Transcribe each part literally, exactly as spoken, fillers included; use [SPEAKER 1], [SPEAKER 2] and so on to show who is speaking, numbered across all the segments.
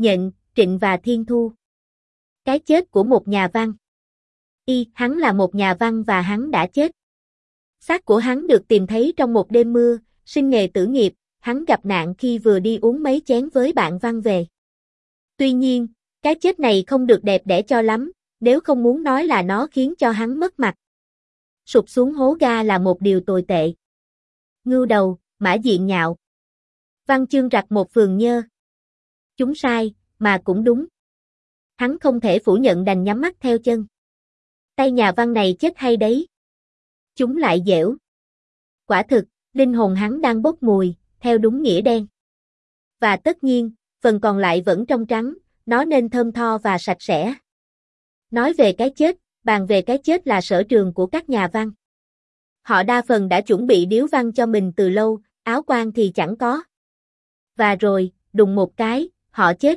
[SPEAKER 1] Nhận, Trịnh và Thiên Thu. Cái chết của một nhà văn. Y, hắn là một nhà văn và hắn đã chết. Xác của hắn được tìm thấy trong một đêm mưa, sinh nghề tử nghiệp, hắn gặp nạn khi vừa đi uống mấy chén với bạn văn về. Tuy nhiên, cái chết này không được đẹp đẽ cho lắm, nếu không muốn nói là nó khiến cho hắn mất mặt. Sụp xuống hố ga là một điều tồi tệ. Ngưu Đầu, Mã Diện nhạo. Văn chương rặt một phường nhơ. Chúng sai, mà cũng đúng. Hắn không thể phủ nhận đành nhắm mắt theo chân. Tay nhà văn này chết hay đấy. Chúng lại dẻo. Quả thực, linh hồn hắn đang bốc mùi, theo đúng nghĩa đen. Và tất nhiên, phần còn lại vẫn trong trắng, nó nên thơm tho và sạch sẽ. Nói về cái chết, bàn về cái chết là sở trường của các nhà văn. Họ đa phần đã chuẩn bị điếu văn cho mình từ lâu, áo quan thì chẳng có. Và rồi, đùng một cái, họ chết.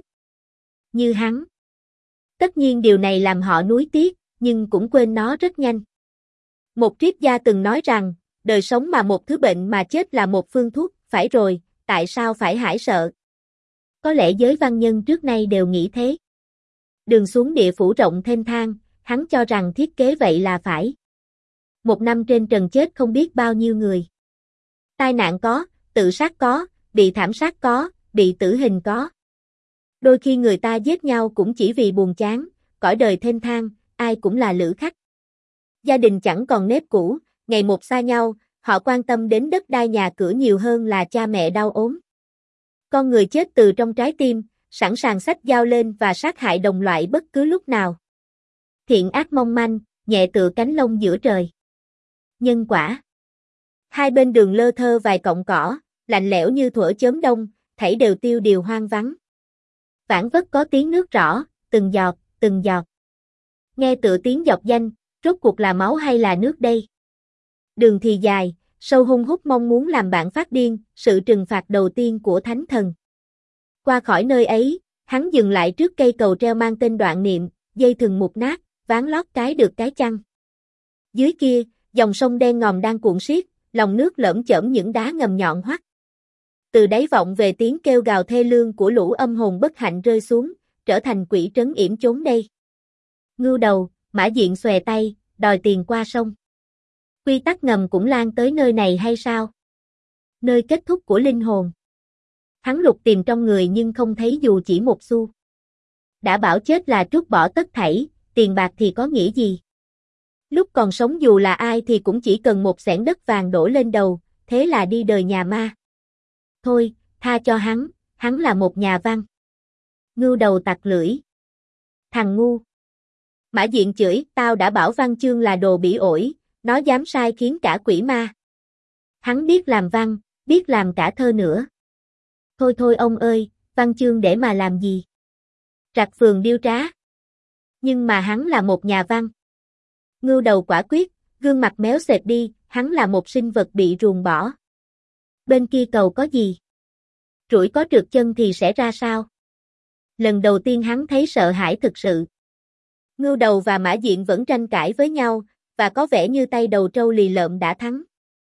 [SPEAKER 1] Như hắn. Tất nhiên điều này làm họ nuối tiếc, nhưng cũng quên nó rất nhanh. Một triết gia từng nói rằng, đời sống mà một thứ bệnh mà chết là một phương thuốc, phải rồi, tại sao phải hãi sợ? Có lẽ giới văn nhân trước nay đều nghĩ thế. Đường xuống địa phủ rộng thênh thang, hắn cho rằng thiết kế vậy là phải. Một năm trên trần chết không biết bao nhiêu người. Tai nạn có, tự sát có, bị thảm sát có, bị tử hình có. Đôi khi người ta giết nhau cũng chỉ vì buồn chán, cõi đời thênh thang, ai cũng là lữ khách. Gia đình chẳng còn nếp cũ, ngày một xa nhau, họ quan tâm đến đất đai nhà cửa nhiều hơn là cha mẹ đau ốm. Con người chết từ trong trái tim, sẵn sàng xách dao lên và sát hại đồng loại bất cứ lúc nào. Thiện ác mong manh, nhẹ tựa cánh lông giữa trời. Nhân quả. Hai bên đường lơ thơ vài cọng cỏ, lạnh lẽo như thuở chớm đông, thảy đều tiêu điều hoang vắng. Vảng vất có tiếng nước rõ, từng giọt, từng giọt. Nghe tựa tiếng dọc danh, rốt cuộc là máu hay là nước đây? Đường thì dài, sâu hun hút mong muốn làm bạn phát điên, sự trừng phạt đầu tiên của thánh thần. Qua khỏi nơi ấy, hắn dừng lại trước cây cầu treo mang tên Đoạn Niệm, dây thừng mục nát, ván lót cái được cái chăng. Dưới kia, dòng sông đen ngòm đang cuộn xiết, lòng nước lởm chởm những đá ngầm nhọn hoắt. Từ đáy vọng về tiếng kêu gào thê lương của lũ âm hồn bất hạnh rơi xuống, trở thành quỷ trấn yểm chốn đây. Ngưu Đầu, Mã Diện xòe tay, đòi tiền qua sông. Quy tắc ngầm cũng lan tới nơi này hay sao? Nơi kết thúc của linh hồn. Hắn lục tìm trong người nhưng không thấy dù chỉ một xu. Đã bảo chết là trút bỏ tất thảy, tiền bạc thì có nghĩa gì? Lúc còn sống dù là ai thì cũng chỉ cần một xẻng đất vàng đổ lên đầu, thế là đi đời nhà ma. Thôi, tha cho hắn, hắn là một nhà văn. Ngưu Đầu tặc lưỡi. Thằng ngu. Mã Diện chửi, tao đã bảo văn chương là đồ bỉ ổi, nó dám sai khiến cả quỷ ma. Hắn biết làm văn, biết làm cả thơ nữa. Thôi thôi ông ơi, văn chương để mà làm gì? Trặc phường điêu trá. Nhưng mà hắn là một nhà văn. Ngưu Đầu quả quyết, gương mặt méo xệt đi, hắn là một sinh vật bị ruồng bỏ. Bên kia cầu có gì? Rủi có trượt chân thì sẽ ra sao? Lần đầu tiên hắn thấy sợ hãi thực sự. Ngưu Đầu và Mã Diện vẫn tranh cãi với nhau, và có vẻ như tay đầu trâu lì lợm đã thắng.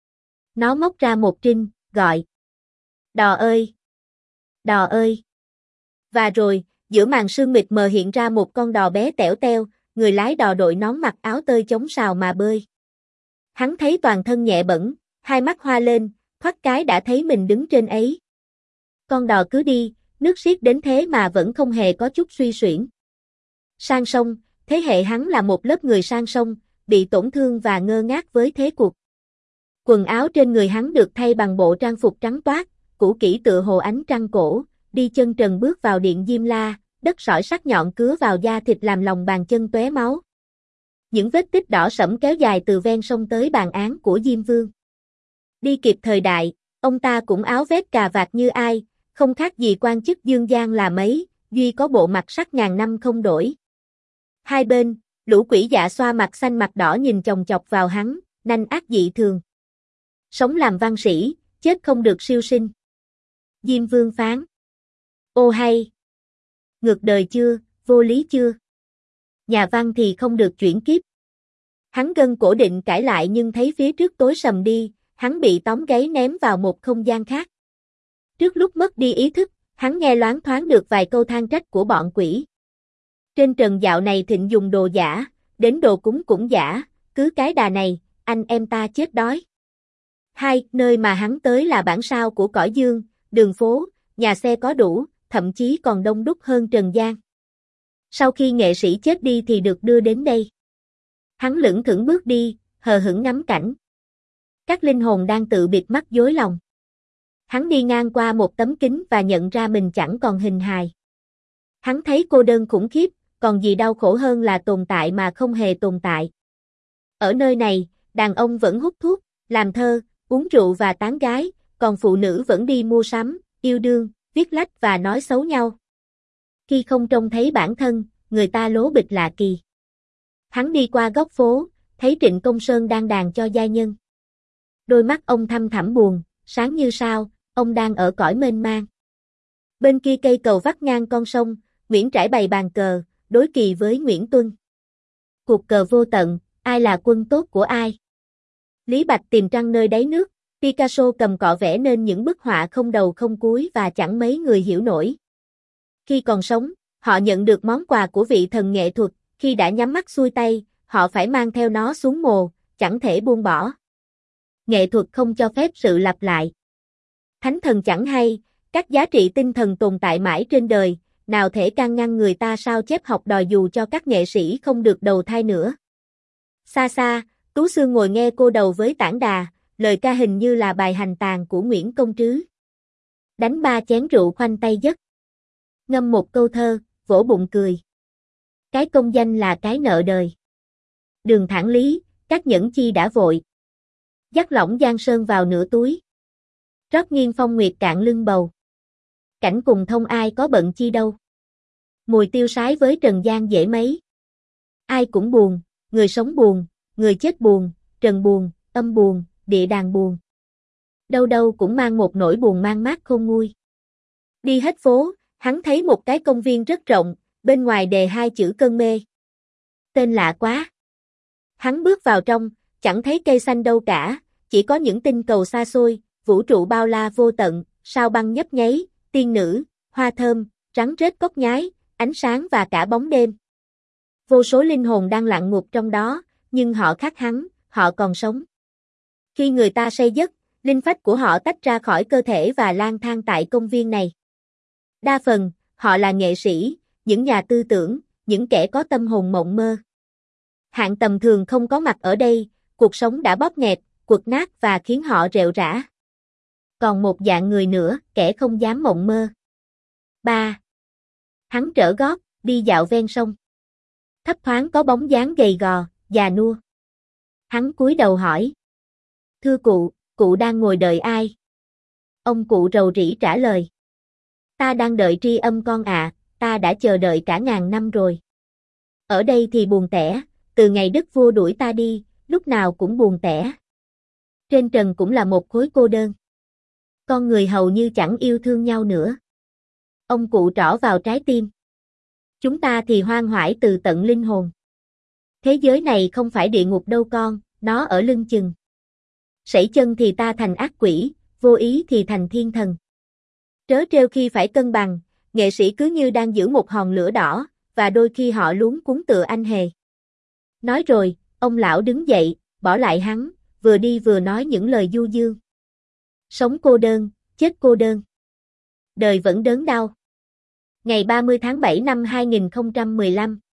[SPEAKER 1] Nó móc ra một trinh, gọi. Đò ơi! Đò ơi! Và rồi, giữa màn sương mịt mờ hiện ra một con đò bé tẻo teo, người lái đò đội nón mặc áo tơi chống sào mà bơi. Hắn thấy toàn thân nhẹ bẫng, hai mắt hoa lên, thoát cái đã thấy mình đứng trên ấy. Con đò cứ đi, nước xiết đến thế mà vẫn không hề có chút suy xuyển. Sang sông, thế hệ hắn là một lớp người sang sông, bị tổn thương và ngơ ngác với thế cuộc. Quần áo trên người hắn được thay bằng bộ trang phục trắng toát, cũ kỹ tựa hồ ánh trăng cổ, đi chân trần bước vào điện Diêm La, đất sỏi sắc nhọn cứa vào da thịt làm lòng bàn chân tóe máu. Những vết tích đỏ sẫm kéo dài từ ven sông tới bàn án của Diêm Vương. Đi kịp thời đại, ông ta cũng áo vest cà vạt như ai, không khác gì quan chức dương gian là mấy, duy có bộ mặt sắc ngàn năm không đổi. Hai bên, lũ quỷ dạ xoa mặt xanh mặt đỏ nhìn chòng chọc vào hắn, nanh ác dị thường. Sống làm văn sĩ, chết không được siêu sinh. Diêm Vương phán. Ô hay! Ngược đời chưa, vô lý chưa? Nhà văn thì không được chuyển kiếp. Hắn gân cổ định cãi lại nhưng thấy phía trước tối sầm đi, hắn bị tóm gáy ném vào một không gian khác. Trước lúc mất đi ý thức, Hắn nghe loáng thoáng được vài câu than trách của bọn quỷ. Trên trần dạo này thịnh dùng đồ giả, đến đồ cúng cũng giả, cứ cái đà này, anh em ta chết đói. Hai, nơi mà hắn tới là bản sao của cõi dương, đường phố, nhà xe có đủ, thậm chí còn đông đúc hơn trần gian. Sau khi nghệ sĩ chết đi thì được đưa đến đây. Hắn lững thững bước đi, hờ hững ngắm cảnh. Các linh hồn đang tự bịt mắt dối lòng. Hắn đi ngang qua một tấm kính và nhận ra mình chẳng còn hình hài. Hắn thấy cô đơn khủng khiếp, còn gì đau khổ hơn là tồn tại mà không hề tồn tại. Ở nơi này, đàn ông vẫn hút thuốc, làm thơ, uống rượu và tán gái, còn phụ nữ vẫn đi mua sắm, yêu đương, viết lách và nói xấu nhau. Khi không trông thấy bản thân, người ta lố bịch lạ kỳ. Hắn đi qua góc phố, thấy Trịnh Công Sơn đang đàn cho giai nhân. Đôi mắt ông thăm thẳm buồn, sáng như sao, ông đang ở cõi mênh mang. Bên kia cây cầu vắt ngang con sông, Nguyễn Trãi bày bàn cờ, đối kỳ với Nguyễn Tuân. Cuộc cờ vô tận, ai là quân tốt của ai? Lý Bạch tìm trăng nơi đáy nước, Picasso cầm cọ vẽ nên những bức họa không đầu không cuối và chẳng mấy người hiểu nổi. Khi còn sống, họ nhận được món quà của vị thần nghệ thuật, khi đã nhắm mắt xuôi tay, họ phải mang theo nó xuống mồ, chẳng thể buông bỏ. Nghệ thuật không cho phép sự lặp lại. Thánh thần chẳng hay, các giá trị tinh thần tồn tại mãi trên đời, nào thể can ngăn người ta sao chép học đòi dù cho các nghệ sĩ không được đầu thai nữa. Xa xa, Tú Sương ngồi nghe cô đầu với tản đà, lời ca hình như là bài hành tàn của Nguyễn Công Trứ. Đánh ba chén rượu khoanh tay giấc. Ngâm một câu thơ, vỗ bụng cười. Cái công danh là cái nợ đời. Đường thẳng lý, các nhẫn chi đã vội. Dắt lỏng giang sơn vào nửa túi. Rót nghiêng phong nguyệt cạn lưng bầu. Cảnh cùng thông ai có bận chi đâu. Mùi tiêu sái với trần gian dễ mấy. Ai cũng buồn, người sống buồn, người chết buồn, trần buồn, âm buồn, địa đàng buồn. Đâu đâu cũng mang một nỗi buồn mang mát khôn nguôi. Đi hết phố, hắn thấy một cái công viên rất rộng, bên ngoài đề hai chữ cơn mê. Tên lạ quá. Hắn bước vào trong, chẳng thấy cây xanh đâu cả, chỉ có những tinh cầu xa xôi, vũ trụ bao la vô tận, sao băng nhấp nháy, tiên nữ, hoa thơm, rắn rết cốc nhái, ánh sáng và cả bóng đêm. Vô số linh hồn đang lặng ngục trong đó, nhưng họ khác hắn, họ còn sống. Khi người ta say giấc, linh phách của họ tách ra khỏi cơ thể và lang thang tại công viên này. Đa phần, họ là nghệ sĩ, những nhà tư tưởng, những kẻ có tâm hồn mộng mơ. Hạng tầm thường không có mặt ở đây, cuộc sống đã bóp nghẹt, quật nát và khiến họ rệu rã. Còn một dạng người nữa, kẻ không dám mộng mơ. ba. Hắn trở gót, đi dạo ven sông. Thấp thoáng có bóng dáng gầy gò, già nua. Hắn cúi đầu hỏi. Thưa cụ, cụ đang ngồi đợi ai? Ông cụ rầu rĩ trả lời. Ta đang đợi tri âm con ạ, à, ta đã chờ đợi cả ngàn năm rồi. Ở đây thì buồn tẻ, từ ngày đức vua đuổi ta đi, lúc nào cũng buồn tẻ. Trên trần cũng là một khối cô đơn. Con người hầu như chẳng yêu thương nhau nữa. Ông cụ trỏ vào trái tim. Chúng ta thì hoang hoải từ tận linh hồn. Thế giới này không phải địa ngục đâu con, nó ở lưng chừng. Sẩy chân thì ta thành ác quỷ, vô ý thì thành thiên thần. Trớ trêu khi phải cân bằng, nghệ sĩ cứ như đang giữ một hòn lửa đỏ, và đôi khi họ luống cuống tựa anh hề. Nói rồi, ông lão đứng dậy, bỏ lại hắn, vừa đi vừa nói những lời du dương. Sống cô đơn, chết cô đơn. Đời vẫn đớn đau. Ngày ba mươi tháng bảy năm hai nghìn không trăm mười lăm